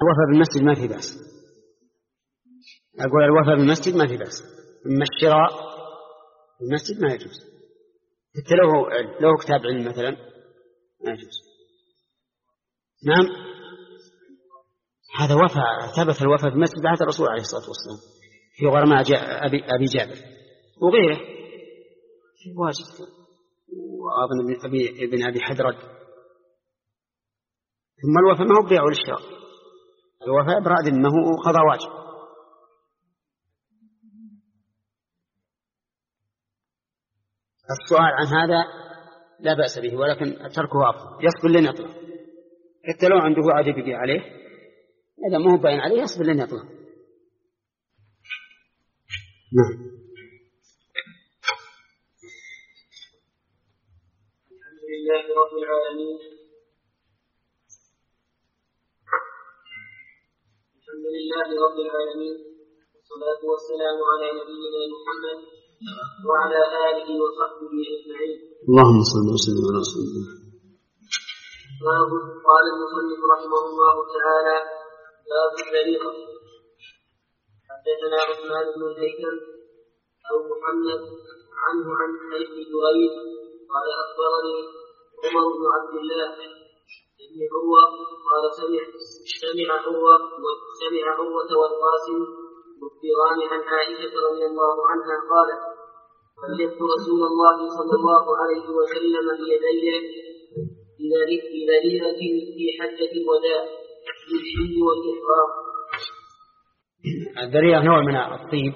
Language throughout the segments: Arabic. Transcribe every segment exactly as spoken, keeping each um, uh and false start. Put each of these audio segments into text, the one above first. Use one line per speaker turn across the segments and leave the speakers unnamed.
الوفاء بالمسجد ما في بأس. أقول الوفاء بالمسجد ما في بأس، أما الشراء بالمسجد ما يجوز. حتى لو لو كتاب علم مثلا ما يجوز. نعم، هذا وفاء، ثبت الوفاء بالمسجد بعد الرسول عليه الصلاة والسلام في غرماء أبي, أبي جابر وغيره في واجب، وأظن أبي ابن أبي حدرد. ثم الوفاء ما هو بيع للشراء، الوفاء إبراء ذمة وقضاء واجب. السؤال عن هذا لا بأس به، ولكن تركه أفضل، يصبر لن يطلع حتى لو عنده عادي بيع عليه، إذا ما هو باين عليه يصبر لن يطلع. نعم.
الحمد لله رب العالمين، الحمد لله رب العالمين، والصلاة والسلام على نبينا محمد وعلى آله وصحبه أجمعين.
اللهم صل وسلم على رسول الله.
قال المصنف رحمه الله تعالى: باب الذريعة. حدثنا عثمان بن الهيثم أو محمد عنه عن حي بن جريج قال أخبرني عمر بن عبد الله بن عروة قال سمع سمع عروة وسمع عروة والقاسم مخبران عن عائشة رضي الله عنها قالت: بلغت رسول الله صلى الله عليه وسلم بيدي بذريرة في حجة الوداع بالحل والإحرام.
الذريعة نوع من الطيب،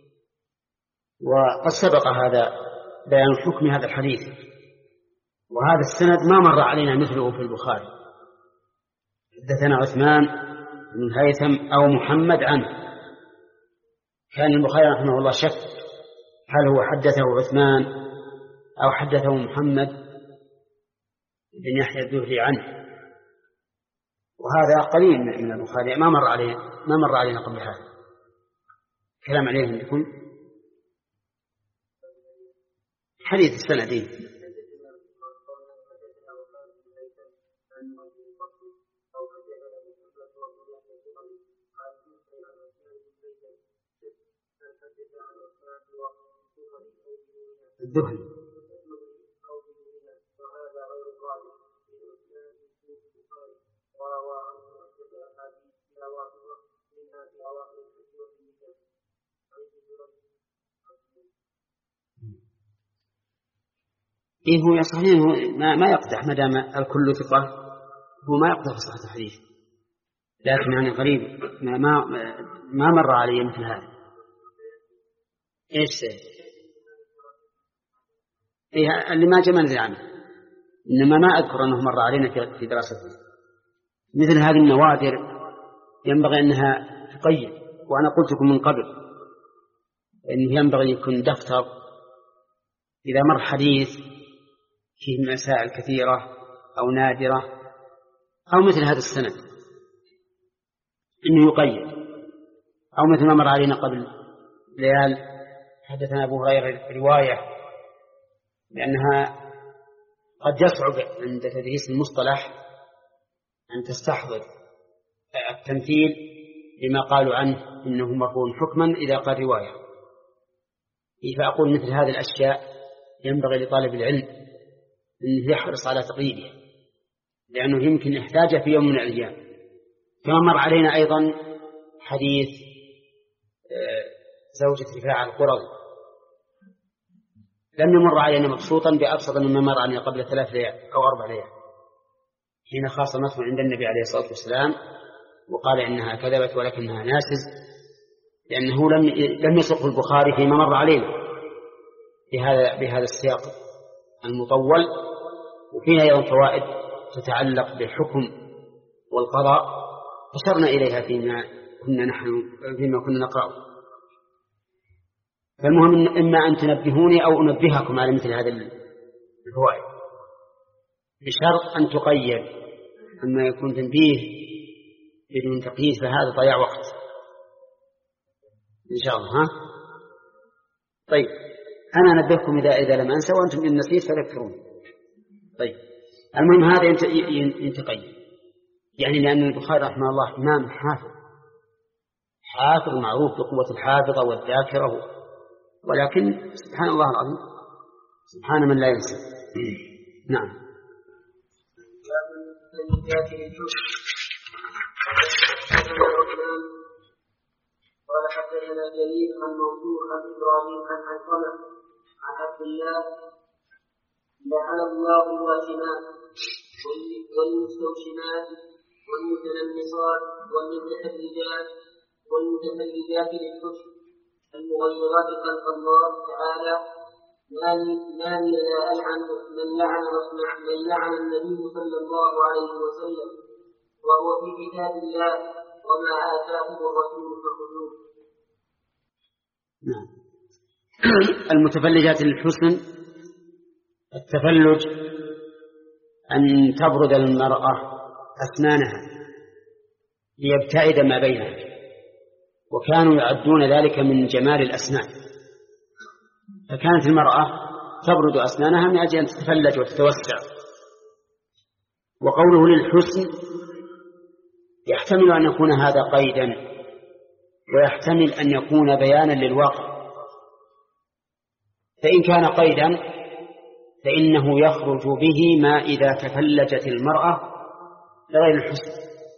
وقد سبق هذا بيان حكم هذا الحديث، وهذا السند ما مر علينا مثله في البخاري. حدثنا عثمان بن الهيثم أو محمد عنه، كان البخاري رحمه الله شك هل هو حدثه عثمان أو حدثه محمد بن يحيى الذهلي عنه، وهذا قليل من البخاري، ما مر علينا ما مر علينا قبل هذا. كلام عليه عندكم حديث السندين. الدهن إيه هو صحيح، ما, ما يقدح ما دام الكل ثقة، هو ما يقدح صحة الحديث، لكن يعني قريب ما, ما, ما مر علي مثل هذا. إيش سيد؟ إيه اللي ما جمال عنه، إنما ما أذكر أنه مر علينا في دراستنا. مثل هذه النوادر ينبغي أنها تقيد، وأنا قلت لكم من قبل أنه ينبغي يكون دفتر إذا مر حديث فيه مسائل كثيرة أو نادرة أو مثل هذا السند إنه يقيد، أو مثل ما مر علينا قبل ليال حدثنا أبو هريرة رواية، لأنها قد يصعب عند تدريس المصطلح أن تستحضر التمثيل لما قالوا عنه إنه مرفوع حكما إذا قال رواية. فأقول مثل هذه الأشياء ينبغي لطالب العلم أنه يحرص على تقييدها، لأنه يمكن يحتاجه في يوم من الأيام. كما مر علينا أيضا حديث زوجة رفاعة القرظي، لم يمر علينا مبسوطا بأبسط مما مر علينا قبل ثلاث ليال أو أربع ليال، حين خاصمته عند النبي عليه الصلاة والسلام وقال إنها كذبت ولكنها ناسز، لأنه لم لم يسق البخاري فيما مر علينا بهذا بهذا السياق المطول. وفيها أيضا فوائد تتعلق بالحكم والقضاء أشرنا إليها فيما كنا نحن فيما كنا نقرأ. فالمهم إما أن تنبهوني أو أنبهكم على مثل هذا الفوائد، بشرط أن تقيد. أما يكون تنبيه بدون تقييد فهذا ضياع وقت إن شاء الله. ها طيب، أنا أنبهكم إذا إذا لم أنسى، وأنتم إن نسيت فذكرون. طيب، المهم هذا ينتقيد. يعني لأن البخاري رحمه الله إمام حافظ حافظ معروف بقوة الحافظة والذاكرة، ولكن سبحان الله العظيم سبحان من لا ينسى. نعم.
قال حدثنا جرير عن منصور عن ابراهيم عن علقمه عن عبد الله لعن الله الواشمات والمستوشمات والمتنمصات والمتحرجات والمتحرجات للحسن المغيرات خلق الله تعالى ما لي لا ألعن من لعن من لعن النبي صلى الله عليه وسلم وهو في كتاب الله وما آتاكم الرسول فخذوه.
نعم. المتفلجات للحسن التفلج أن تبرد المرأة أسنانها ليبتعد ما بينها، وكانوا يعدون ذلك من جمال الأسنان، فكانت المرأة تبرد أسنانها من أجل أن تتفلج وتتوسع. وقوله للحسن يحتمل أن يكون هذا قيدا، ويحتمل أن يكون بيانا للواقع. فإن كان قيدا فإنه يخرج به ما إذا تفلجت المرأة لغير الحسن،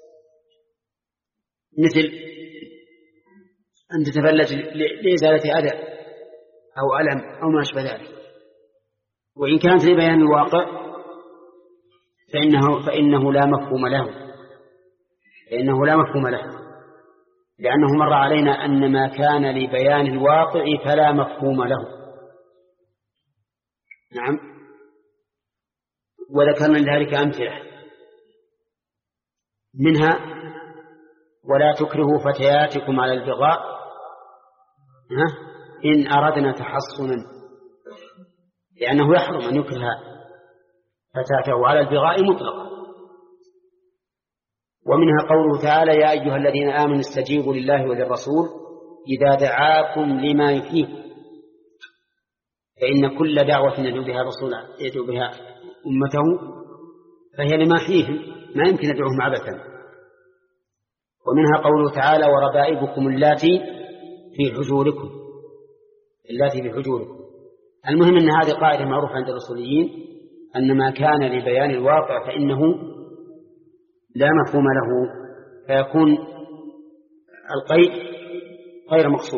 مثل أن تتفلج لإزالة أذى أو ألم أو ما أشبه ذلك. وإن كانت لبيان الواقع فإنه, فإنه لا مفهوم له فإنه لا مفهوم له لأنه مر علينا أن ما كان لبيان الواقع فلا مفهوم له. نعم. وذكرنا لذلك أمثلة منها ولا تكرهوا فتياتكم على البغاء إن أردنا تحصنا، لأنه يحرم أن يكره فتاته على البغاء مطلقا. ومنها قوله تعالى يا أيها الذين آمنوا استجيبوا لله وللرسول إذا دعاكم لما يحييكم، فإن كل دعوة يدعو بها رسول يدعو بها أمته فهي لما يحييهم، ما يمكن يدعوهم عبثا. ومنها قوله تعالى وربائبكم اللاتي في حجوركم اللاتي في حجوركم. المهم أن هذه قاعدة معروفة عند الأصوليين أن ما كان لبيان الواقع فإنه لا مفهوم له، فيكون القيد غير مقصود.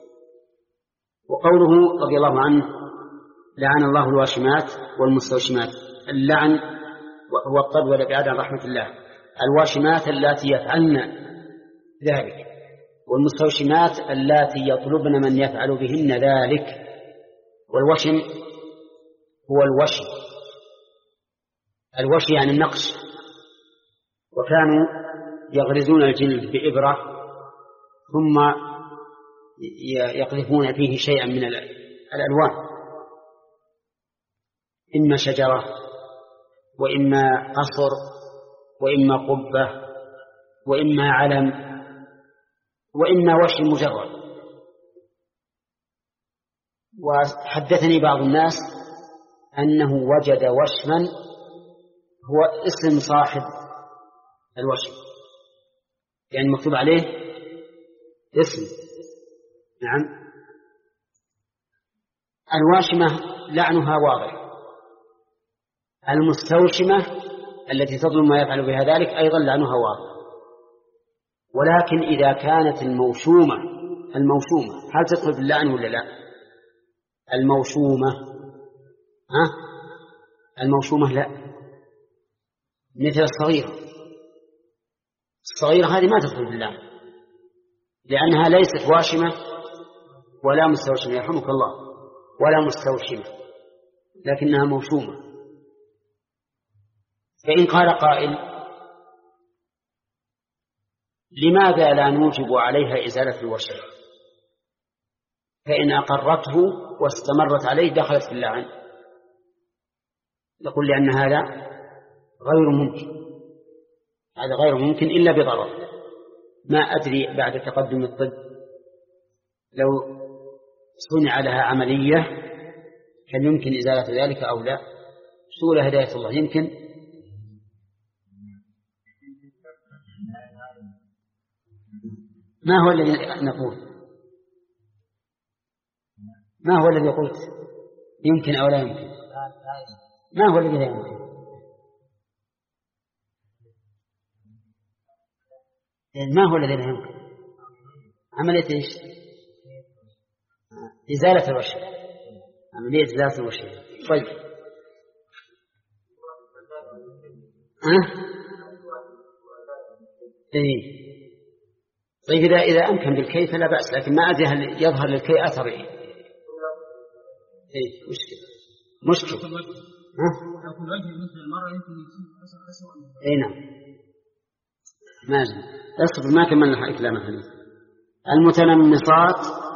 وقوله رضي الله عنه لعن الله الواشمات والمستوشمات، اللعن هو الطرد والابعاد عن رحمة الله. الواشمات اللاتي يفعلن ذلك، والمستوشمات اللاتي يطلبن من يفعل بهن ذلك. والوشم هو الوشي الوشي يعني النقش، وكانوا يغرزون الجلد بإبرة ثم يقذفون فيه شيئا من الألوان، إما شجرة وإما قصر وإما قبة وإما علم وإما وشي مجرد. وحدثني بعض الناس أنه وجد وشما هو اسم صاحب الوشم، يعني مكتوب عليه اسم. نعم. الواشمة لعنها واضح. المستوشمة التي تظلم ما يفعل بها ذلك أيضا لعنها واضح. ولكن إذا كانت الموشومة الموشومة هل تدخل في اللعن ولا لا؟ الموشومة ها الموشومة لا، مثل الصغيرة. الصغيرة هذه ما تدخل في اللعن لأنها ليست واشمة ولا مستوشمة، يرحمك الله، ولا مستوشمة، لكنها موشومة. فإن قال قائل لماذا لا نوجب عليها إزالة الوشم؟ فإن أقرته واستمرت عليه دخلت في اللعن. يقول لأن هذا غير ممكن هذا غير ممكن إلا بضرر. ما أدري بعد تقدم الطب لو صنع لها عملية هل يمكن إزالة ذلك أو لا؟ سؤال هداية الله. يمكن ما هو الذي نقول؟ ما هو الذي قلت يمكن أو لا يمكن؟ ما هو الذي لا يمكن؟ ما هو الذي لا يمكن؟ عملية إيش؟ إزالة الوشم، عملية إزالة الوشم. طيب أه؟ إيه. طيب إذا إذا أمكن بالكي فلا بأس، لكن ما أدري هل يظهر للكي أثر إيه؟ إيه مشكلة مشكلة. ها؟ إيه نعم. ماجد اصبر ما كملنا كلام الحديث. المتنمصات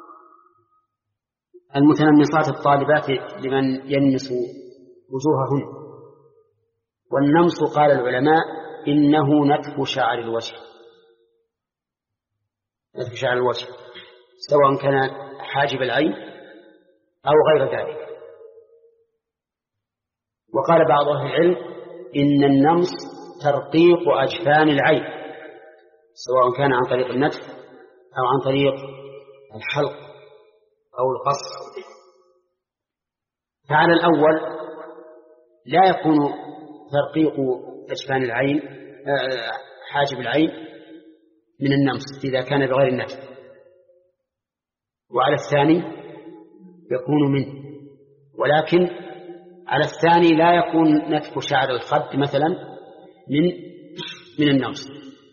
المتنمصات الطالبات لمن ينمس وجوههن. والنمص قال العلماء إنه نتف شعر الوجه، نتف شعر الوجه سواء كان حاجب العين أو غير ذلك. وقال بعض أهل العلم إن النمص ترقيق أجفان العين، سواء كان عن طريق النتف أو عن طريق الحلق أو القص. فعلى الأول لا يكون ترقيق أجفان العين حاجب العين من النمص إذا كان بغير النتف، وعلى الثاني يكون منه. ولكن على الثاني لا يكون نتف شعر الخد مثلا من من النمص.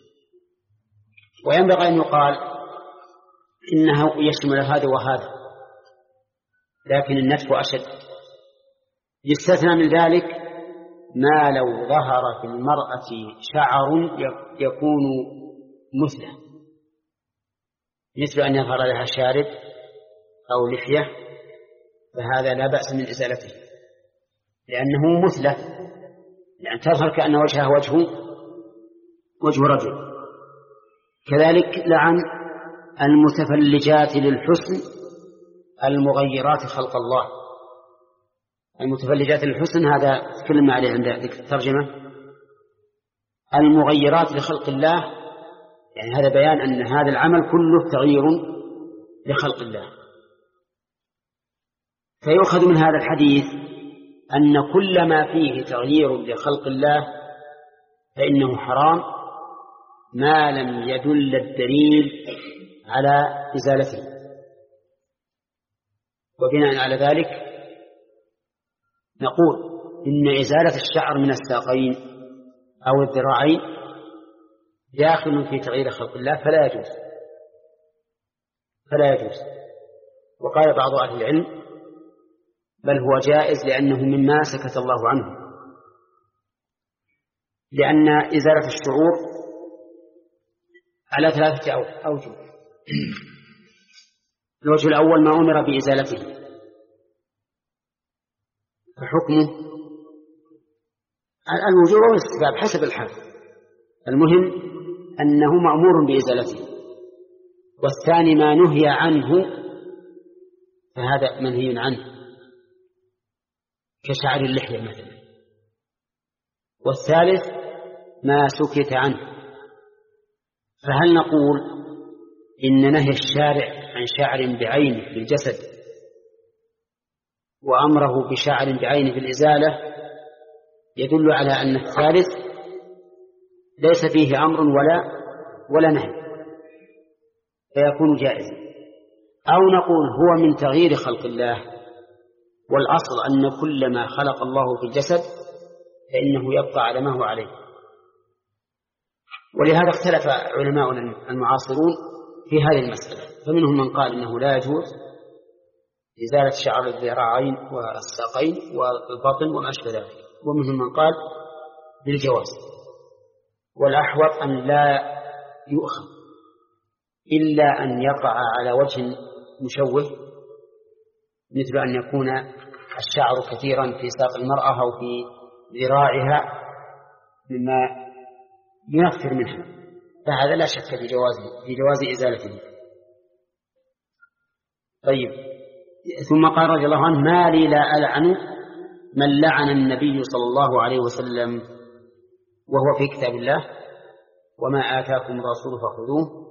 وينبغي أن يقال إنه يشمل هذا وهذا، لكن النتف أشد. يستثنى من ذلك ما لو ظهر في المرأة شعر يكون مثله، مثل أن يظهر لها شارب أو لحية، فهذا لا بأس من إزالته لأنه مثله، لأن تظهر كأن وجهها وجه وجه رجل. كذلك لعن المتفلجات للحسن المغيرات خلق الله. المتفلجات للحسن هذا تكلمنا عليه عند ذكر الترجمة. المغيرات لخلق الله يعني هذا بيان أن هذا العمل كله تغيير لخلق الله. فيؤخذ من هذا الحديث أن كل ما فيه تغيير لخلق الله فإنه حرام ما لم يدل الدليل على إزالته. وبناء على ذلك نقول إن إزالة الشعر من الساقين أو الذراعين داخل في تغيير خلق الله فلا يجوز فلا يجوز. وقال بعض أهل العلم بل هو جائز لأنه مما سكت الله عنه، لأن إزالة الشعور على ثلاثة أوجه. الوجه الأول ما أمر بإزالته فحكمه الوجوب والاستحباب حسب الحال، المهم أنه مأمور بإزالته. والثاني ما نهي عنه فهذا منهي عنه كشعر اللحية مثلا. والثالث ما سكت عنه. فهل نقول إن نهي الشارع عن شعر بعينه في الجسد وأمره بشعر بعينه في الإزالة يدل على أن الثالث ليس فيه أمر ولا ولا نهي فيكون جائزا؟ أو نقول هو من تغيير خلق الله، والأصل أن كل ما خلق الله في الجسد فإنه يبقى على ما هو عليه. ولهذا اختلف علماؤنا المعاصرون في هذه المسألة، فمنهم من قال إنه لا يجوز إزالة شعر الذراعين والساقين والبطن وما أشبه ذلك، ومنهم من قال بالجواز. والأحوط أن لا يؤخذ إلا أن يقع على وجه مشوه، مثل أن يكون الشعر كثيرا في ساق المرأة أو في ذراعها مما ينفر منها، فهذا لا شك في جوازه في جواز إزالته. طيب، ثم قال رضي الله عنه ما لي لا ألعن من لعن النبي صلى الله عليه وسلم وهو في كتاب الله وما آتاكم الرسول فخذوه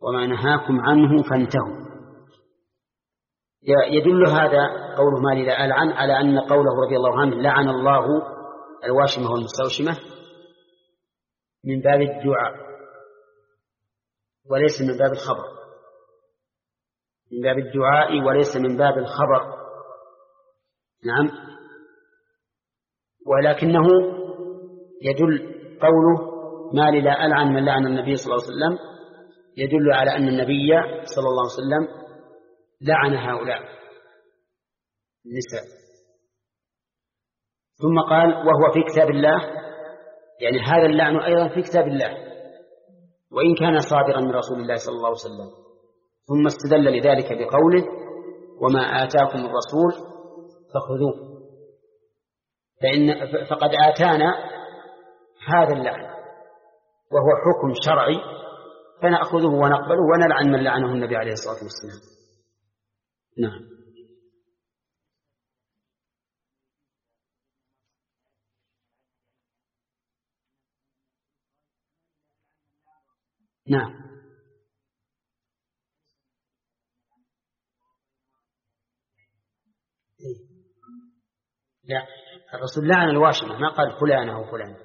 وما نهاكم عنه فانتهوا. يدل هذا قوله ما لي لا ألعن على أن قوله رضي الله عنه لعن الله الواشمة والمستوشمة من باب الدعاء وليس من باب الخبر، من باب الدعاء وليس من باب الخبر. نعم. ولكنه يدل قوله ما لي لا ألعن من لعن النبي صلى الله عليه وسلم يدل على أن النبي صلى الله عليه وسلم لعن هؤلاء النساء. ثم قال وهو في كتاب الله، يعني هذا اللعن أيضا في كتاب الله وإن كان صادرا من رسول الله صلى الله عليه وسلم. ثم استدل لذلك بقوله وما آتاكم الرسول فخذوه، فإن فقد آتانا هذا اللعن وهو حكم شرعي فنأخذه ونقبله ونلعن من لعنه النبي عليه الصلاة والسلام. نعم. نعم. لا، الرسول لعن الواشمة ما قال فلانة أو فلان.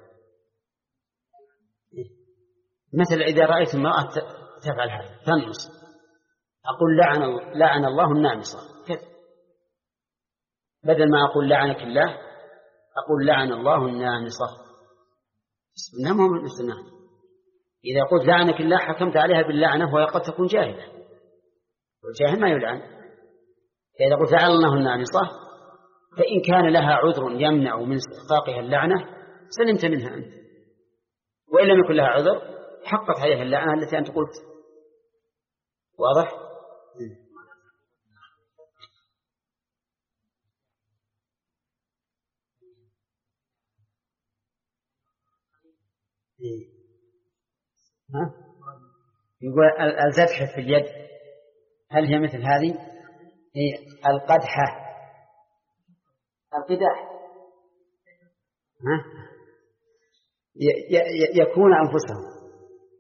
مثل إذا رأيت المرأة تفعل هذا تنمص أقول لعن, لعن الله النامصة كذا، بدل ما أقول لعنك الله أقول لعن الله النامصة. إنما هو الاستثناء. إذا قلت لعنك الله حكمت عليها باللعنة وهي قد تكون جاهلة، والجاهل ما يلعن. فإذا قلت لعن الله النامصة فإن كان لها عذر يمنع من استحقاقها اللعنة سلمت منها أنت، وإن لم يكن لها عذر حقت عليها اللعنة التي أنت قلت. واضح؟ ها؟ يقول الزدحة في اليد هل هي مثل هذه؟ هي القدحة القداح. ها؟ يكون أنفسهم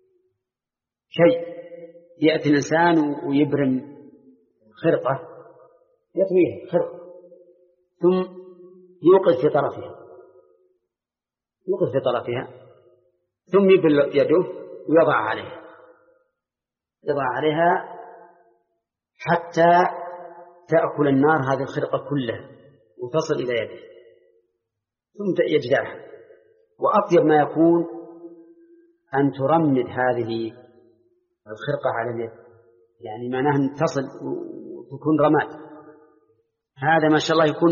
شيء، يأتي الإنسان ويبرم خرقة يطويها خرقة ثم يوقف في طرفها يوقف في طرفها ثم يبل يده ويضع عليها يضع عليها حتى تأكل النار هذه الخرقة كلها وتصل إلى يده ثم يجدعها. وأطيب ما يكون أن ترمد هذه الخرقة على اليد، يعني معناها أن تصل وتكون رماد. هذا ما شاء الله يكون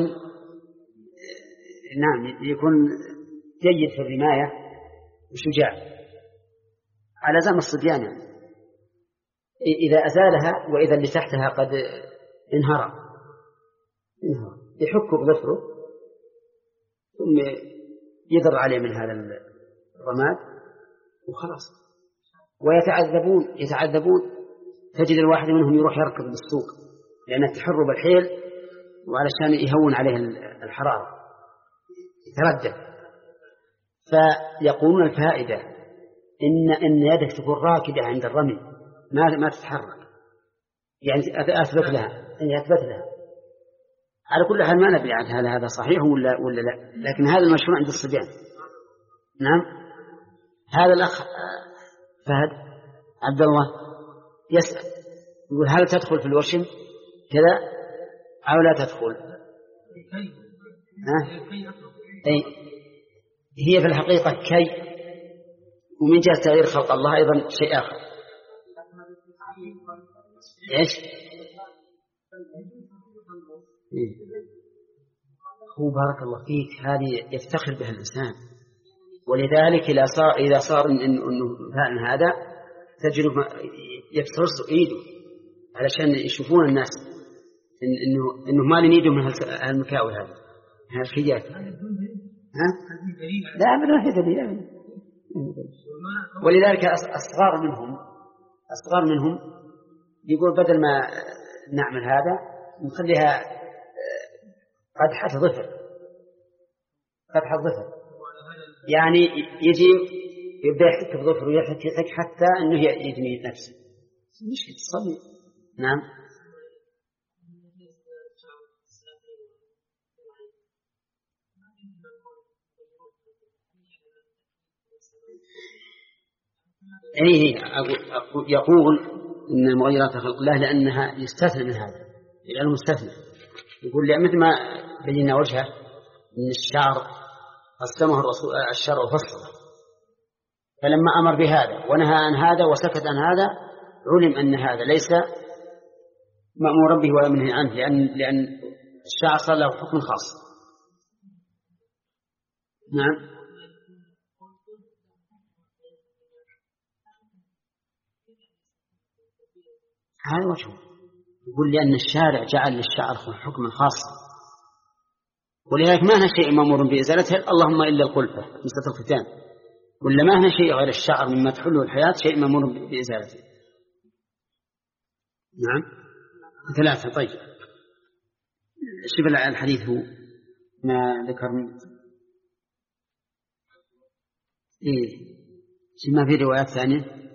نعم يكون جيد في الرماية وشجاع على زمن الصبيان يعني. إذا أزالها وإذا اللي تحتها قد انهرى انهرى يحك بظفره ثم يضر عليه من هذا الرماد وخلاص. ويتعذبون يتعذبون تجد الواحد منهم يروح يركض بالسوق لأنه تحر بالحيل وعلشان يهون عليه الحرارة يتردد. فيقولون الفائدة إن إن يدك تكون راكدة عند الرمي ما ما تتحرك، يعني أثبت لها أن يثبت لها. على كل حال ما ندري عن هذا هذا صحيح ولا ولا لا، لكن هذا المشروع عند الصبيان. نعم. هذا الأخ فهد عبد الله يسأل يقول هل تدخل في الوشم كذا أو لا تدخل؟ ها؟ أي هي في الحقيقة كي، ومن جهة تغيير خلق الله أيضا شيء آخر. إيش؟ هو بارك الله فيك هذه يفتخر بها الإنسان، ولذلك إذا صار إذا صار إنه فعلا هذا تجد يفترس إيده علشان يشوفون الناس إنه إنه ما لنيده من هالمكاوي هذه هالخيات. ها؟ لا أبدا في دليل. ولذلك أصغار منهم أصغار منهم يقول بدل ما نعمل هذا نخليها قدحة ظفر قدحة ظفر، يعني يجي يبدأ يحك بظفر ويحك يحك حتى أنه يجني نفسه مش تصلي. نعم. أيه يقول إن المغيرات خلق الله لأنها يستثنى من هذا، لأنه مستثنى. يقول لي مثل ما بينا وجهه إن الشعر قسمه الرسول الشرع وفصله، فلما أمر بهذا ونهى عن هذا وسكت عن هذا علم أن هذا ليس مأمورا به ولا منهي عنه، لأن لأن الشعر صار له حكم خاص. نعم. هذا وجهه، يقول لأن الشارع جعل للشعر حكما خاصا، ولذلك ما هنا شيء مأمور بإزالته اللهم إلا القلفة مسألة الختان، ولا ما هنا شيء غير الشعر مما تحله الحياة شيء مأمور بإزالته. نعم. ثلاثة. طيب شوف الحديث هو ما ذكر إيه شو ما في روايات ثانية.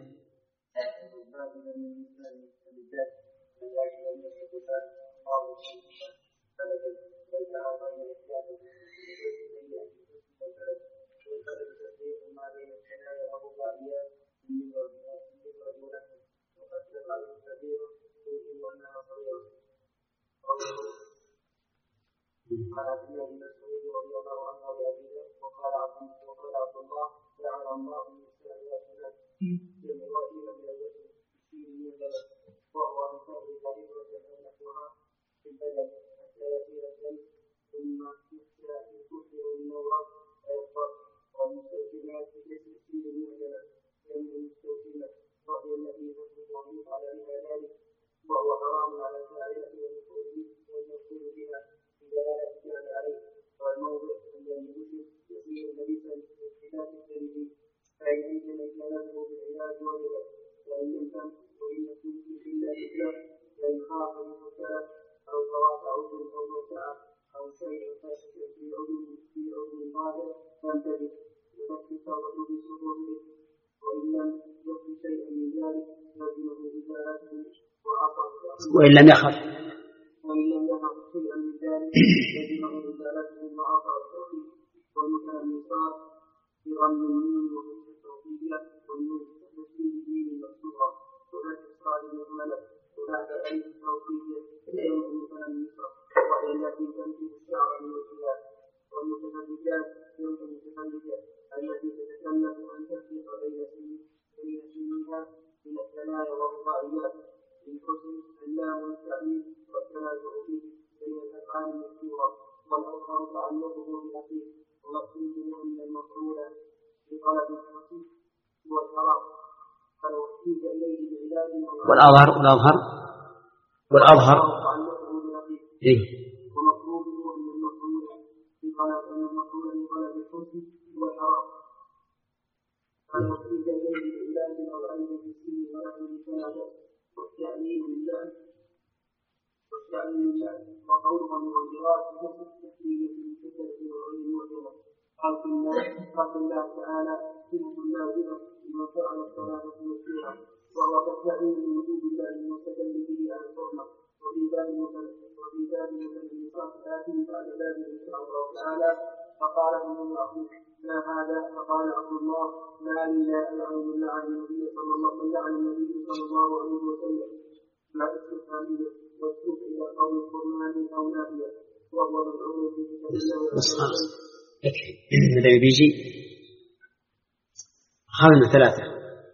قال عبد الله بن مسعود رضي الله عنه وابيه وقال عبد الله جعل الله من السماء والسماء في المرائين من الوجه في من البلد وهو ان تغرب غريبه او نحوها في البلد حتى يصير الشمس ثم يكثر النور ويصفر والمستوفيات ليس في المعجمه لان المستوفيات وهي التي تخرج ويفعل بها ذلك وهو حرام على الفاعله والمقصود بها بدلالة الجهل عليه، والموضع عند المسلم يصير لبسا بخلاف التنزيل، فإن أمكن إزالته بالعلاج وجبت، وإن لم تمت وإن تمكن إلا إزالة، فإن خاف المسألة أو طواف عضو أو موسعة أو شيء فاسد في عضو في عضو ظاهر فانتبه وتكفي التوبة بسرور، وإن لم يكن شيئا من ذلك لزمه إزالته وعصى
وإن لم يخف
وإن لم يخف شيئا من ذلك لزمه إزالته وعصى التوحيد ومثل النصاب برمي النون وفتح التوحيدية والنون وتسليم الدين المكسورة وفتح الصاد المهملة وبعد أي التوحيدية يجب مثل النصاب وهي التي تمسك الشعر من الخلاف والمتفرجات يوم المتفرجة التي تتكلف أن تفرق بين سنها من الثنايا والرباعيات بالحسن اللام والتأمين والتنازع فيه بين الأفعال المذكورة والآخر تعلقه بالأخير ومقصوده أن المفعول بطلب الحسن هو الحرام فلو احتيج إليه بعلاج
والأظهر والأظهر والأظهر
تعلقه بالأخير
إيه
ومقصوده أن المفعول بطلب أن المفعول بطلب الحسن هو الحرام فلو احتيج إليه بعلاج أو عين في السن ونحو الثلاثة والتأمين لله والتأمين لله وقولها المغيرات نفس التحليل من شدة والعلم والعلم قال الله تعالى صفة لازمة لما فعل الصلاة والسورة وهو كالتأمين من وجود الله المستدل به على الحرمة وفي ذلك وفي ذلك مثل النصاب الآتي بعد ذلك إن شاء الله تعالى فقال ابن الله ما هذا فقال عبد الله لا إله إلا الله عن النبي صلى الله عليه النبي صلى الله عليه وسلم لا استفهامية والسوق إلى قول القرآن أو نافية وهو مدعو في كتاب الله
بس خلاص يكفي الذي بيجي خلنا ثلاثة.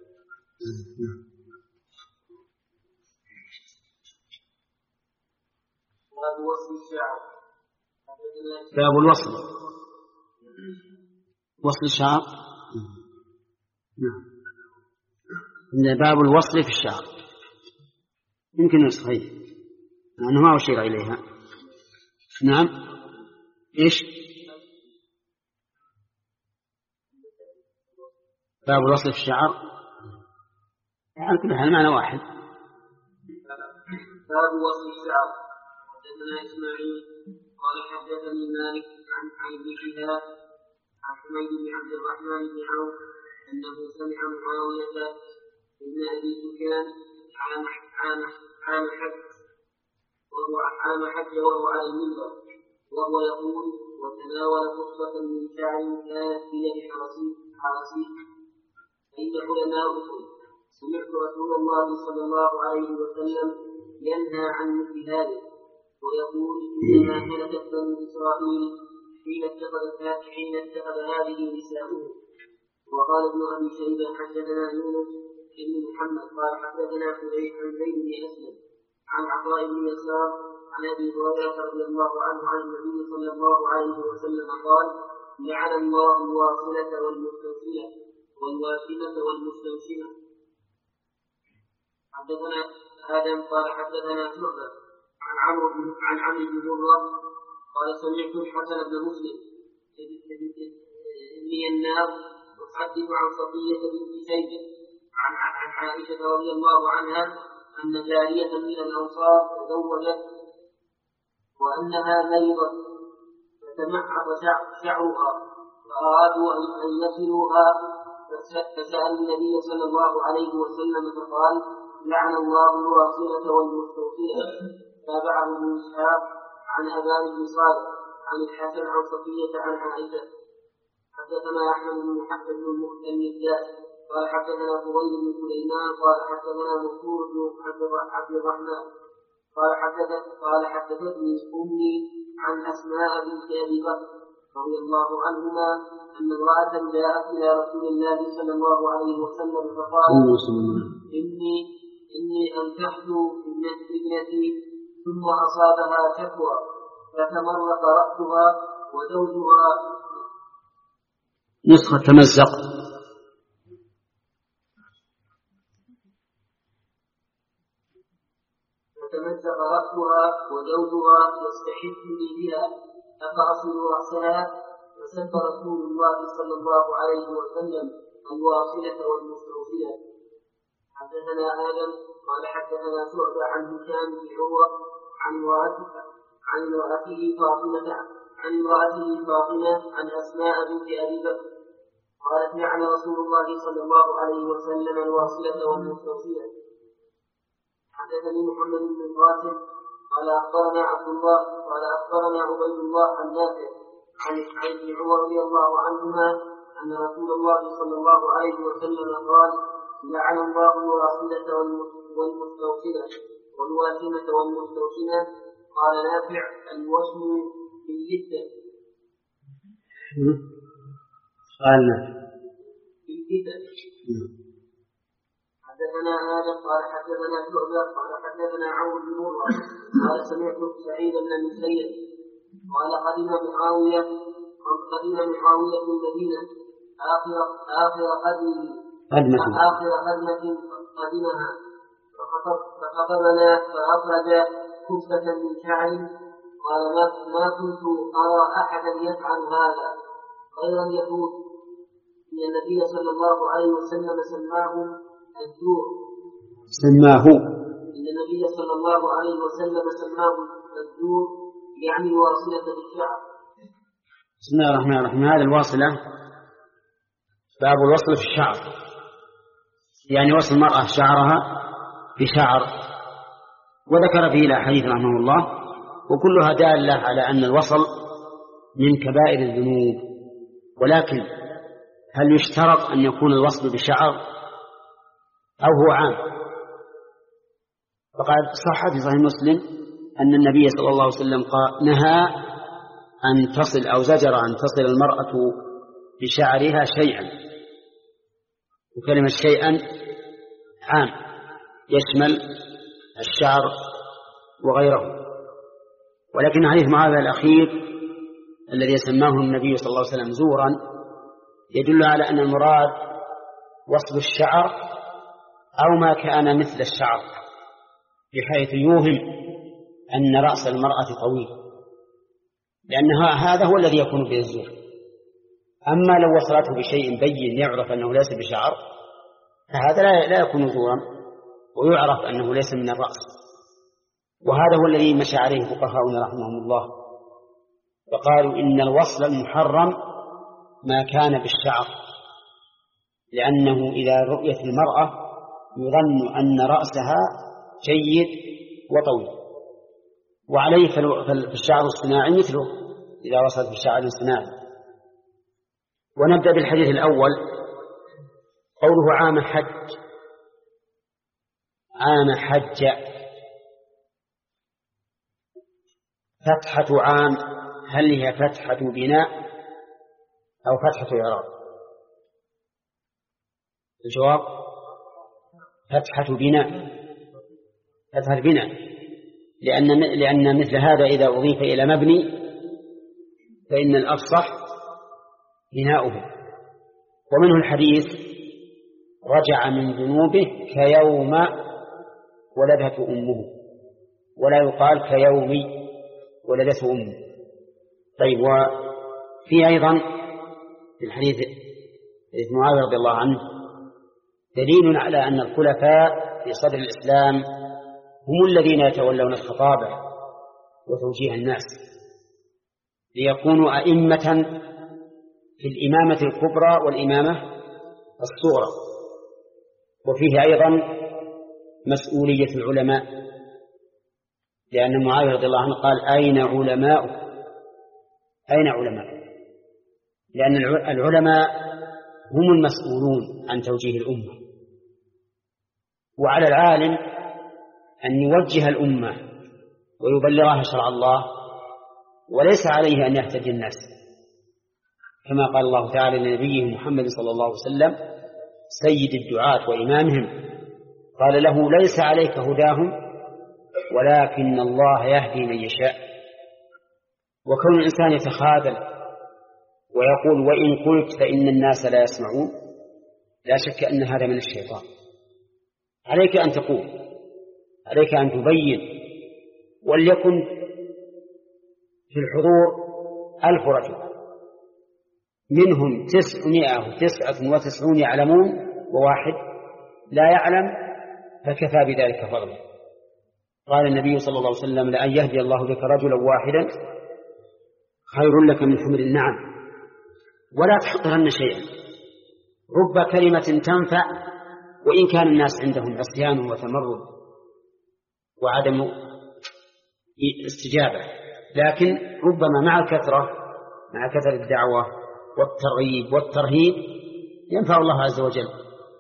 باب وصل الشعر
باب الوصل وصل الشعر. نعم باب الوصل في الشعر يمكن صحيح لأنه ما أشير إليها. نعم إيش باب الوصل في الشعر على كل حال معنى واحد.
باب وصل الشعر حدثنا إسماعيل قال حدثني مالك عن ابن شهاب عن حميد بن عبد الرحمن بن عوف أنه سمع معاوية ابن أبي سفيان عام عام عام حج وهو عام حج وهو على المنبر وهو يقول وتناول قصة من شعر كانت في يد حراسيه أي علماؤكم سمعت رسول الله صلى الله عليه وسلم ينهى عن مثل هذا ويقول إنما هلكت بنو إسرائيل حين اتخذت حين اتخذ هذه نساؤه. وقال ابن أبي شيبة حدثنا يونس بن محمد قال حدثنا حذيفة عن زيد بن أسلم عن عطاء بن يسار عن أبي هريرة رضي الله عنه عن النبي صلى الله عليه وسلم قال لعن الله الواصلة والمستوصلة والواشمة والمستوشمة. حدثنا آدم قال حدثنا شعبة عن عمرو بن عن عمرو بن مرة قال سمعت الحسن بن مسلم ابن النار يحدث عن صفية بنت شيبة عن عن عائشة رضي الله عنها أن جارية من الأنصار تزوجت وأنها مرضت فتمعط شعرها فأرادوا أن يصلوها فسأل النبي صلى الله عليه وسلم فقال لعن الله الواصلة والمستوصلة. تابعه ابن إسحاق عن أبان بن صالح عن الحسن عن صفية عن عائشة. حدثنا أحمد بن محمد بن المهتم قال حدثنا فضيل بن سليمان قال حدثنا منصور بن عبد الرحمن قال حدثت قال حدثتني أمي عن أسماء بنت أبي بكر رضي الله عنهما أن امرأة جاءت إلى رسول الله صلى الله عليه وسلم فقالت إني إني أنكحت ابنتي ثم أصابها شكوى فتمرق رأسها وزوجها
نسخة تمزق
فتمزق رأسها وزوجها يستحثني بها أفأصل رأسها فسب رسول الله صلى الله عليه وسلم الواصلة والمستوصلة. حدثنا آدم قال حدثنا شعبة عن هشام بن عروة عن امرأته عن امرأته فاطمة عن امرأته فاطمة عن أسماء بنت أبي بكر قالت لعن رسول الله صلى الله عليه وسلم الواصلة والمستوصلة. حدثني محمد بن القاسم قال أخبرنا عبد الله قال أخبرنا عبيد الله عن نافع عن ابن عمر رضي الله عنهما أن رسول الله صلى الله عليه وسلم قال لعن الله الواصلة والمستوصلة والواشمة والمستوشمة. قال نافع الوشم بالجدة
قال نافع
بالجدة. حدثنا آدم قال حدثنا شعبة قال حدثنا عمرو بن مرة قال سمعت سعيد بن المسيب قال قدم معاوية قدم معاوية المدينة آخر آخر قدمه آخر قدمة قدمها فخطبنا فأخرج كفة من شعر قال ما كنت أرى أحدا يفعل هذا غير اليهود إن النبي صلى الله عليه وسلم سماه الزور
سماه
إن النبي صلى الله عليه وسلم سماه الزور يعني واصلة بالشعر.
بسم الله الرحمن الرحيم. هذا الواصلة باب الوصل في الشعر يعني وصل المرأة شعرها بشعر وذكر فيه الأحاديث رحمه الله وكلها دالة على أن الوصل من كبائر الذنوب ولكن هل يشترط أن يكون الوصل بشعر أو هو عام؟ فقد صح في صحيح مسلم أن النبي صلى الله عليه وسلم قال نهى أن تصل أو زجر أن تصل المرأة بشعرها شيئا وكلمة شيئا عام يشمل الشعر وغيره ولكن حديث معاذ الأخير الذي سماه النبي صلى الله عليه وسلم زورا يدل على أن المراد وصل الشعر أو ما كان مثل الشعر بحيث يوهم أن رأس المرأة طويل لأن هذا هو الذي يكون به الزور. أما لو وصلته بشيء بين يعرف أنه ليس بشعر فهذا لا يكون زورا ويعرف أنه ليس من الرأس وهذا هو الذي مشى عليه فقهاؤنا رحمهم الله فقالوا إن الوصل المحرم ما كان بالشعر لأنه إذا رؤيت المرأة يظن أن رأسها جيد وطويل، وعليه في الشعر الصناعي مثله إذا وصلت في الشعر الصناعي. ونبدأ بالحديث الأول. قوله عام حج، عام حج، فتحة عام هل هي فتحة بناء أو فتحة إعراب؟ الجواب فتحة بناء، فتحة بناء، لأن لأن مثل هذا إذا أضيف إلى مبني فإن الأفصح بناؤه. ومنه الحديث رجع من ذنوبه كيوم ولدته أمه، ولا يقال كيوم ولدته أمه. طيب، وفي أيضا في الحديث حديث معاذ رضي الله عنه دليل على أن الخلفاء في صدر الإسلام هم الذين يتولون الخطابة وتوجيه الناس ليكونوا أئمة في الإمامة الكبرى والإمامة الصغرى. وفيه أيضا مسؤولية العلماء، لأن معاذ رضي الله عنه قال أين علماء، أين علماء، لأن العلماء هم المسؤولون عن توجيه الأمة، وعلى العالم أن يوجه الأمة ويبلغها شرع الله، وليس عليه أن يهتدي الناس، كما قال الله تعالى لنبيه محمد صلى الله عليه وسلم سيد الدعاة وإمامهم، قال له ليس عليك هداهم ولكن الله يهدي من يشاء. وكون الإنسان يتخاذل ويقول وإن قلت فإن الناس لا يسمعون، لا شك أن هذا من الشيطان. عليك أن تقول، عليك أن تبين، وليكن في الحضور ألف رجل منهم تسعمائة وتسعة وتسعون يعلمون وواحد لا يعلم، فكفى بذلك فضلا. قال النبي صلى الله عليه وسلم لأن يهدي الله بك رجلا واحدا خير لك من حمر النعم. ولا تحقرن شيئا، رب كلمة تنفع وإن كان الناس عندهم عصيان وتمرد وعدم استجابة، لكن ربما مع الكثرة مع كثرة الدعوة والترغيب والترهيب ينفع الله عز وجل.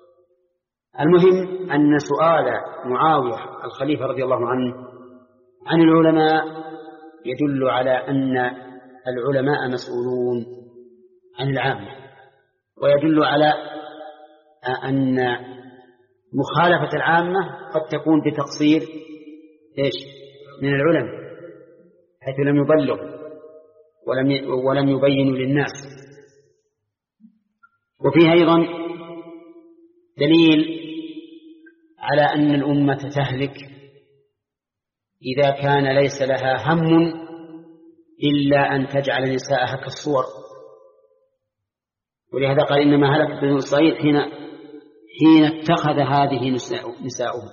المهم أن سؤال معاوية الخليفة رضي الله عنه عن العلماء يدل على أن العلماء مسؤولون عن العامة، ويدل على أن مخالفة العامة قد تكون بتقصير إيش من العلماء، حيث لم يبلغ ولم ولم يبين للناس. وفيه أيضا دليل على أن الأمة تهلك إذا كان ليس لها هم إلا أن تجعل نساءها كالصور. ولهذا قال إنما هلك بنو إسرائيل حين حين اتخذ هذه نساؤهم،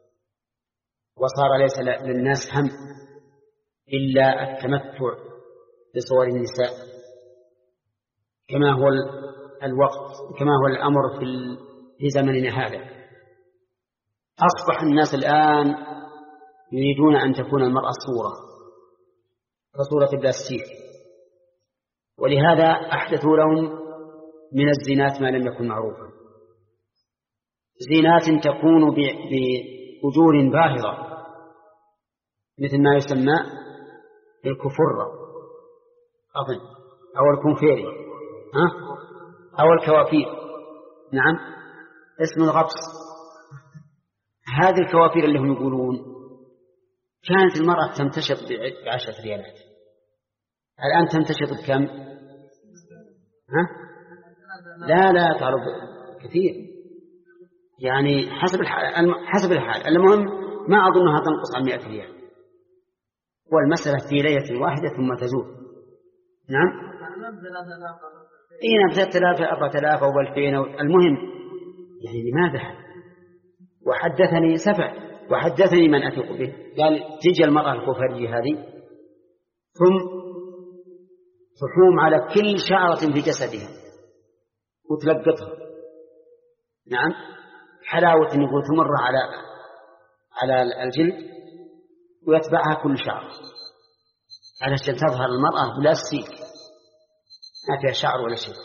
وصار ليس للناس هم إلا التمتع بصور النساء، كما هو الوقت كما هو الأمر في زمننا هذا. أصبح الناس الآن يريدون أن تكون المرأة صورة كصورة البلاستيك، ولهذا أحدثوا لهم من الزينات ما لم يكن معروفا، زينات تكون بأجور باهظة مثل ما يسمى الكفرة أظن أو الكونفيري ها؟ أو الكوافير، نعم اسم الغطس. هذه الكوافير اللي هم يقولون كانت المرأة تنتشط بعشرة ريالات، الآن تنتشط بكم؟ ها؟ لا لا تعرف كثير، يعني حسب الحال حسب الحال. المهم ما أظنها تنقص عن مئة ريال، والمسألة في ليلة واحدة ثم تزول. نعم إيه ثلاثة آلاف أربعة آلاف أو ألفين، المهم يعني لماذا؟ وحدثني سفع وحدثني من أثق به قال تجي المرأة الكفرية هذه ثم تحوم على كل شعرة في جسدها وتلقطها، نعم حلاوة أن يقول تمر على على الجلد ويتبعها كل شعر علشان تظهر المرأة بلا السيك ما فيها شعر ولا شيء.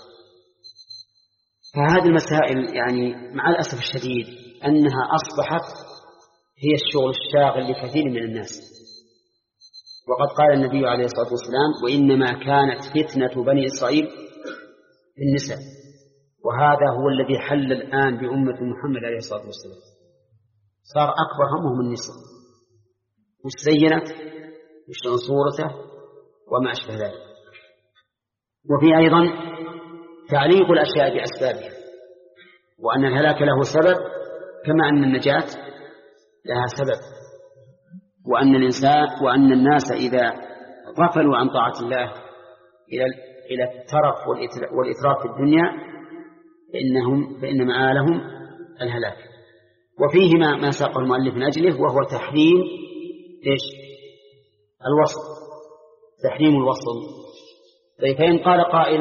فهذه المسائل يعني مع الأسف الشديد أنها أصبحت هي الشغل الشاغل لكثير من الناس. وقد قال النبي عليه الصلاة والسلام: وإنما كانت فتنة بني إسرائيل في النساء. وهذا هو الذي حل الآن بأمة محمد عليه الصلاة والسلام، صار أكبر همهم النساء، وش زينت وش صورته وما أشبه ذلك. وفي أيضا تعليق الأشياء بأسبابها، وأن الهلاك له سبب كما أن النجاة لها سبب، وأن الإنسان وأن الناس إذا غفلوا عن طاعة الله إلى إلى الترف والإتراف في الدنيا فإنهم فإن مآلهم الهلاك. وفيه ما ما ساقه المؤلف من أجله، وهو تحريم إيش؟ الوصل، تحريم الوصل. طيب فإن قال قائل: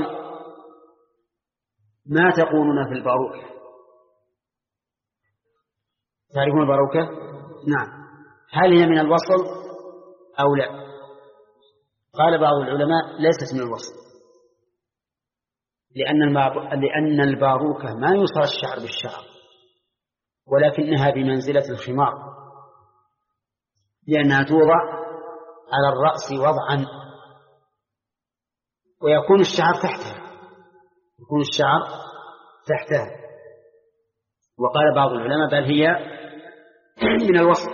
ما تقولون في الباروكة؟ تعرفون الباروكة؟ نعم. هل هي من الوصل أو لا؟ قال بعض العلماء: ليست من الوصل، لأن لأن الباروكة ما يوصل الشعر بالشعر، ولكنها بمنزلة الخمار، لأنها توضع على الرأس وضعا ويكون الشعر تحتها، يكون الشعر تحتها. وقال بعض العلماء: بل هي من الوصل،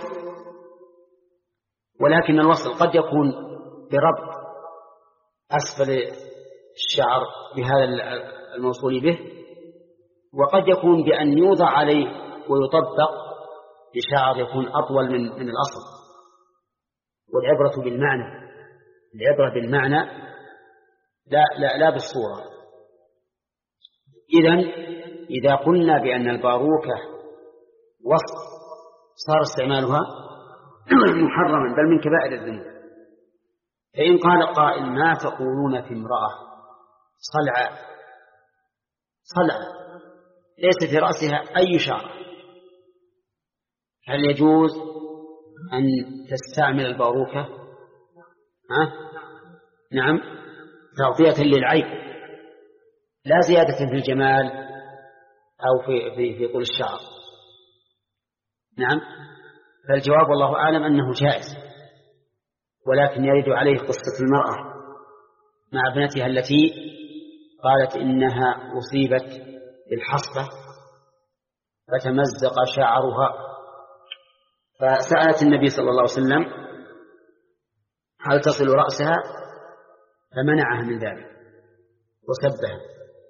ولكن الوصل قد يكون بربط أسفل الشعر بهذا الموصول به، وقد يكون بأن يوضع عليه ويطبق بشعر يكون أطول من من الأصل. والعبرة بالمعنى، العبرة بالمعنى لا لا لا بالصورة. إذن إذا قلنا بأن الباروكة وصف صار استعمالها محرما بل من كبائر الذنوب. فإن قال قائل: ما تقولون في امرأة صلعة صلعة ليس في رأسها أي شعر، هل يجوز أن تستعمل الباروكة؟ ها؟ نعم، تغطية للعين لا زيادة في الجمال أو في في في طول الشعر. نعم، فالجواب والله أعلم أنه جائز، ولكن يرد عليه قصة المرأة مع ابنتها التي قالت إنها أصيبت بالحصبة فتمزق شعرها، فسألت النبي صلى الله عليه وسلم هل تصل رأسها، فمنعها من ذلك وسبها.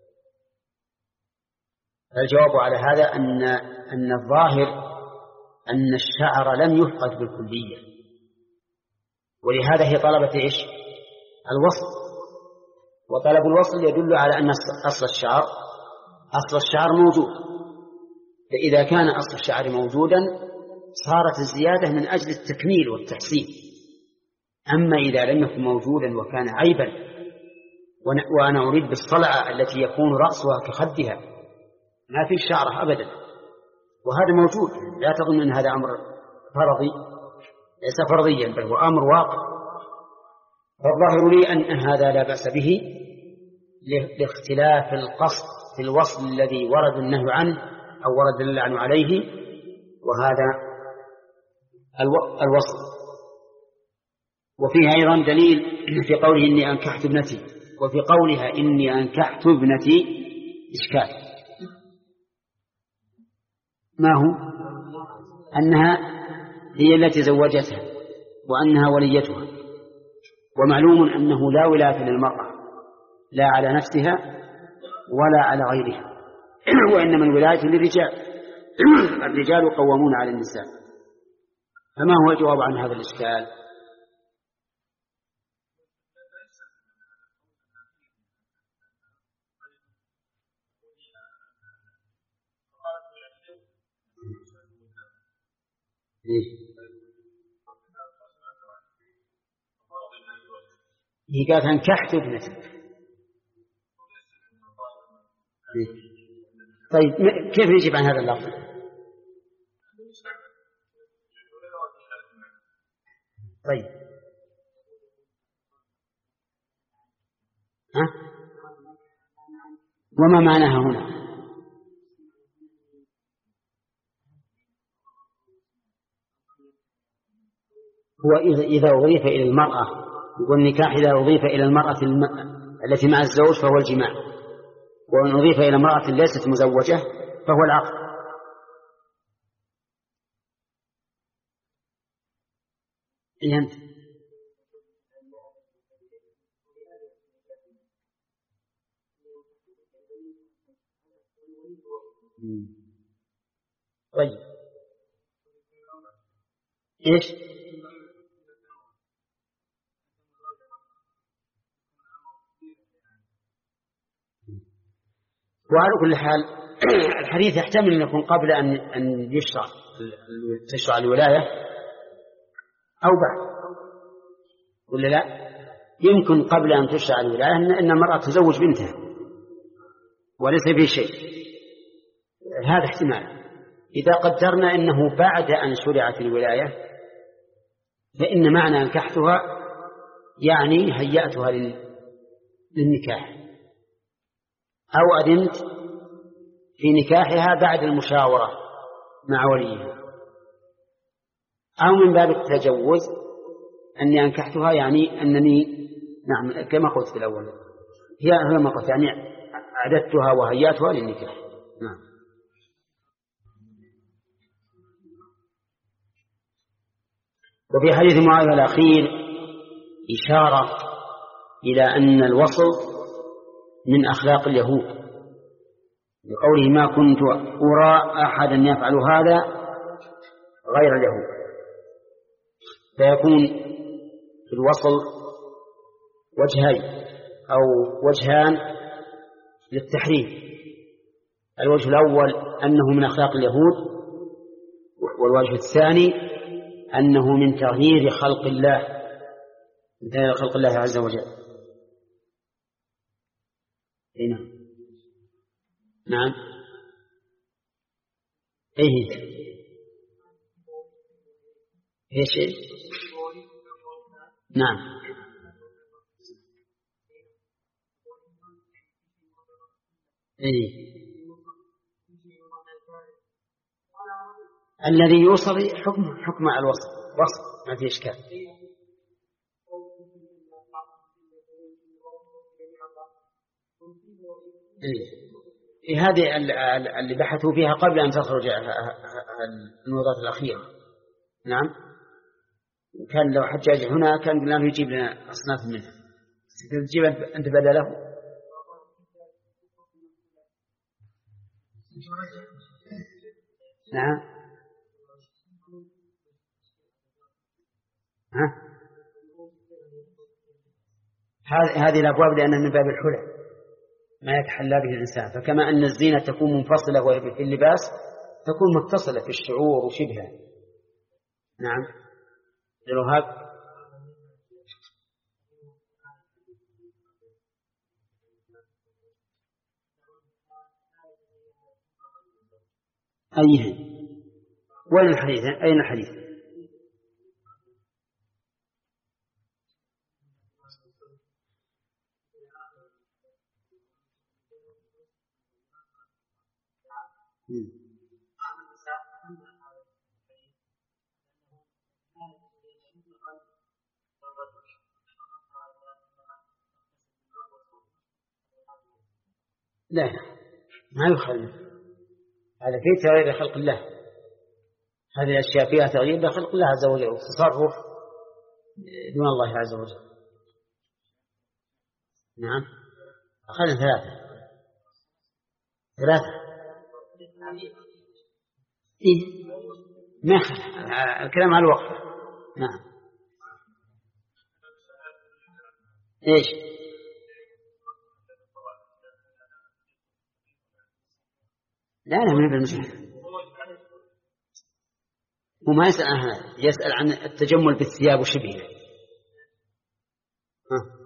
فالجواب على هذا أن أن الظاهر أن الشعر لم يفقد بالكلية، ولهذا هي طلبت إيش؟ الوصل. وطلب الوصل يدل على أن أصل الشعر أصل الشعر موجود، فإذا كان أصل الشعر موجودا صارت الزيادة من أجل التكميل والتحسين. أما إذا لم يكن موجودا وكان عيبا، وأنا أريد بالصلعة التي يكون رأسها كخدها ما في شعره أبدا، وهذا موجود، لا تظن أن هذا أمر فرضي، ليس فرضيا بل هو أمر واقع. فالظاهر لي أن هذا لا بأس به لاختلاف القصد في الوصل الذي ورد النهي عنه أو ورد اللعن عليه، وهذا الوصل. وفيه أيضا دليل في قوله إني أنكحت ابنتي، وفي قولها إني أنكحت ابنتي إشكال. ما هو؟ أنها هي التي زوجتها وأنها وليتها، ومعلوم أنه لا ولاية للمرأة لا على نفسها ولا على غيرها، وإنما الولاية للرجال، الرجال قوامون على النساء. فما هو الجواب عن هذا الإشكال؟ هي قالت أنكحت ابنتي. طيب كيف نجيب عن هذا اللفظ؟ طيب ها؟ وما معناها هنا؟ هو إذا أضيف إلى المرأة، يقول النكاح إذا أضيف إلى المرأة الم... التي مع الزوج فهو الجماع، وإن أضيف إلى امرأة ليست مزوجة فهو العقد. أنت طيب إيش؟ وعلى كل حال الحديث يحتمل أن يكون قبل أن أن يشرع تشرع الولاية أو بعد، ولا لا؟ يمكن قبل أن تشرع الولاية أن المرأة تزوج بنتها وليس فيه شيء، هذا احتمال. إذا قدرنا أنه بعد أن شرعت الولاية فإن معنى نكحتها يعني هيأتها للنكاح، أو أدمت في نكاحها بعد المشاورة مع وليها، أو من باب التجوز أني أنكحتها يعني أنني نعم كما قلت في الأول هي هي ما قلت يعني أعددتها وهيأتها للنكاح. نعم. وفي حديث معاذ الأخير إشارة إلى أن الوصل من أخلاق اليهود بقوله ما كنت أرى أحدا يفعل هذا غير اليهود، فيكون في الوصل وجهين أو وجهان للتحريم. الوجه الأول أنه من أخلاق اليهود، والوجه الثاني أنه من تغيير خلق الله، من تغيير خلق الله عز وجل. نعم نعم ايه ايش نعم ايه الذي يوصل حكم حكم على الوصف وصف ما في اشكال. إيه. إيه هذه اللي بحثوا فيها قبل أن تخرج النقطة الأخيرة. نعم كان لو حجاج هنا كان قلنا يجيب لنا أصناف منها، تجيب أنت بدله. نعم ها هذه الأبواب لأنها من باب الحلة ما يتحلى به الإنسان، فكما أن الزينة تكون منفصلة في اللباس تكون متصلة في الشعور وشبهها. نعم للوهاب أيه وين الحديث أين الحديث؟ لا ما يخالف، هذا فيه تغيير خلق الله، هذه الأشياء فيها تغيير خلق الله عز وجل وتصرف دون الله عز وجل. نعم أخذنا ثلاثة ثلاثة إيه ما خلق الكلام على الوقت. نعم إيش لا لا من بالمسلم وما يسأل عن هذا، يسأل عن التجمل بالثياب وشبهه. ها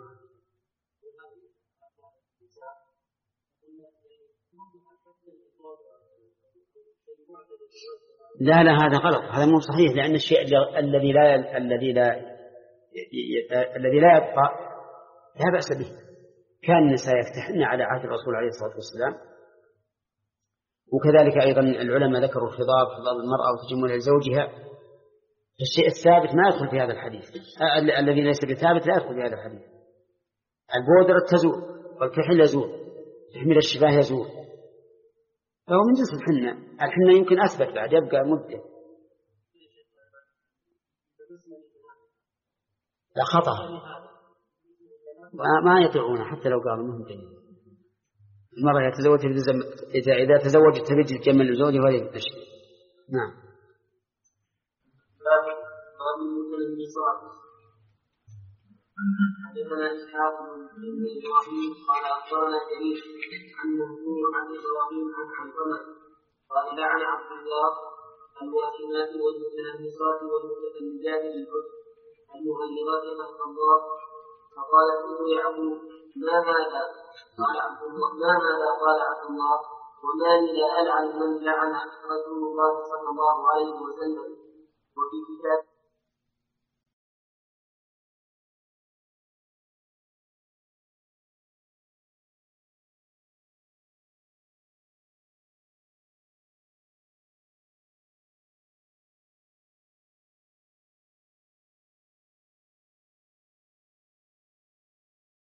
لا لا هذا غلط، هذا مو صحيح، لأن الشيء الذي لا الذي لا الذي لا يبقى لا بأس به. كان النساء يفتحن على عهد الرسول عليه الصلاة والسلام، وكذلك أيضا العلماء ذكروا الخضاب خضاب المرأة وتجمل زوجها. الشيء الثابت ما يدخل في هذا الحديث، الذي ليس بثابت لا يدخل في هذا الحديث. البودرة تزول والكحل يزول، تحمل الشفاه يزول، فهو من جنس الحنة. الحنة يمكن أثبت بعد يبقى مدة. لا خطأ، ما يطيعونه حتى لو قالوا مهم جميل. المرأة يتزوج إذا إذا تزوجت تريد تجمل زوجها ولا يتنشر. نعم.
حدثنا إسحاق بن إبراهيم قال أخبرنا جرير عن منصور عن إبراهيم عن حنظلة قال لعن عبد الله الواشمات والمتنمصات والمتفلجات للحسن المغيرات خلق الله. فقالت له يعقوب ما هذا؟ قال عبد الله ما هذا؟ قال عبد الله وما لي لا ألعن من لعن رسول الله صلى الله عليه وسلم. وفي كتاب